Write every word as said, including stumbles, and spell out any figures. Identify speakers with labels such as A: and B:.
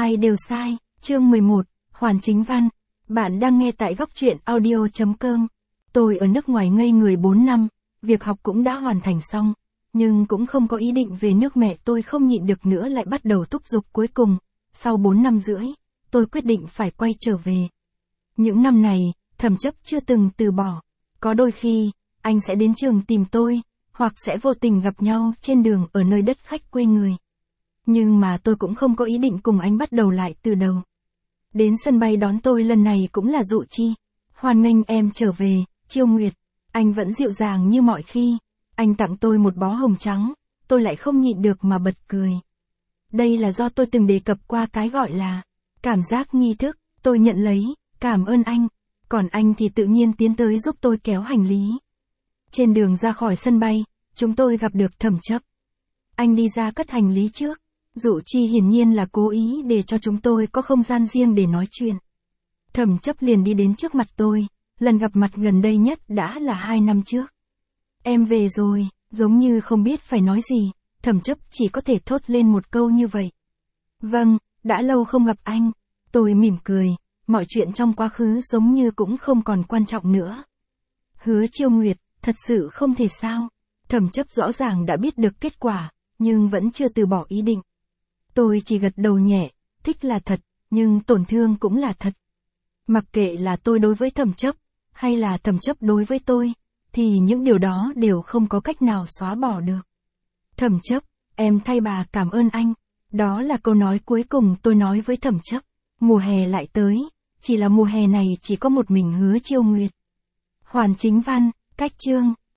A: hai đều sai. Chương mười một, Hoàn Chính Văn. Bạn đang nghe tại góc truyện audio chấm com. Tôi ở nước ngoài ngây người bốn năm, việc học cũng đã hoàn thành xong, nhưng cũng không có ý định về nước. Mẹ tôi không nhịn được nữa lại bắt đầu thúc giục. Cuối cùng, sau bốn năm rưỡi, tôi quyết định phải quay trở về. Những năm này, Thẩm Chấp chưa từng từ bỏ. Có đôi khi, anh sẽ đến trường tìm tôi, hoặc sẽ vô tình gặp nhau trên đường ở nơi đất khách quê người. Nhưng mà tôi cũng không có ý định cùng anh bắt đầu lại từ đầu. Đến sân bay đón tôi lần này cũng là Dụ Chi. Hoan nghênh em trở về, Chiêu Nguyệt. Anh vẫn dịu dàng như mọi khi. Anh tặng tôi một bó hồng trắng, tôi lại không nhịn được mà bật cười. Đây là do tôi từng đề cập qua cái gọi là cảm giác nghi thức. Tôi nhận lấy, cảm ơn anh. Còn anh thì tự nhiên tiến tới giúp tôi kéo hành lý. Trên đường ra khỏi sân bay, chúng tôi gặp được Thẩm Chấp. Anh đi ra cất hành lý trước. Dụ Chi hiển nhiên là cố ý để cho chúng tôi có không gian riêng để nói chuyện. Thẩm Chấp liền đi đến trước mặt tôi, lần gặp mặt gần đây nhất đã là hai năm trước. Em về rồi, giống như không biết phải nói gì, Thẩm Chấp chỉ có thể thốt lên một câu như vậy. Vâng, đã lâu không gặp anh. Tôi mỉm cười, mọi chuyện trong quá khứ giống như cũng không còn quan trọng nữa. Hứa Chiêu Nguyệt, thật sự không thể sao. Thẩm Chấp rõ ràng đã biết được kết quả, nhưng vẫn chưa từ bỏ ý định. Tôi chỉ gật đầu nhẹ, thích là thật, nhưng tổn thương cũng là thật. Mặc kệ là tôi đối với Thẩm Chấp, hay là Thẩm Chấp đối với tôi, thì những điều đó đều không có cách nào xóa bỏ được. Thẩm Chấp, em thay bà cảm ơn anh. Đó là câu nói cuối cùng tôi nói với Thẩm Chấp. Mùa hè lại tới, chỉ là mùa hè này chỉ có một mình Hứa Chiêu Nguyệt. Hoàn Chính Văn, cách chương.